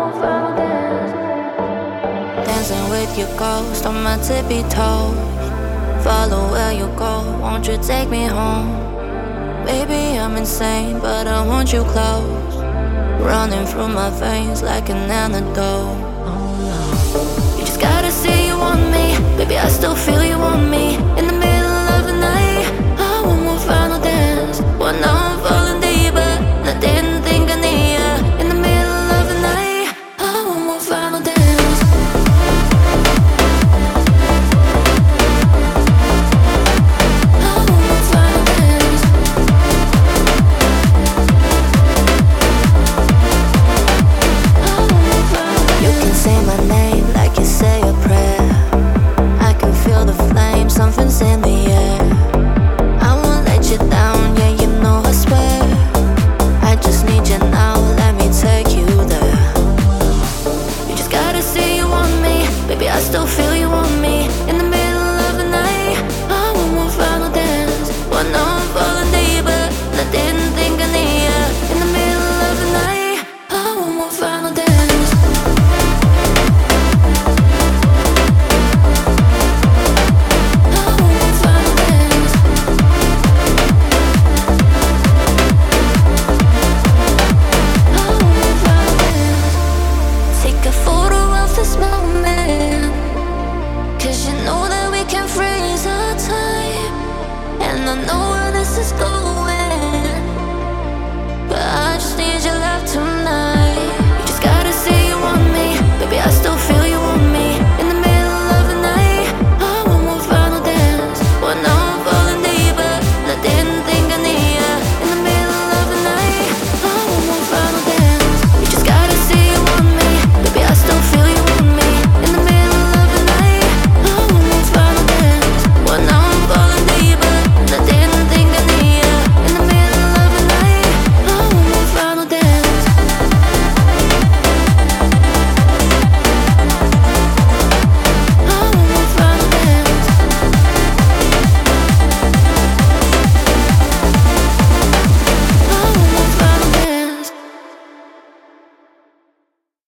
Dancing with your ghost on my tippy toes. Follow where you go, won't you take me home? Maybe I'm insane, but I want you close. Running through my veins like an antidote. You just gotta say you want me. Baby, I still feel you want me. In the middle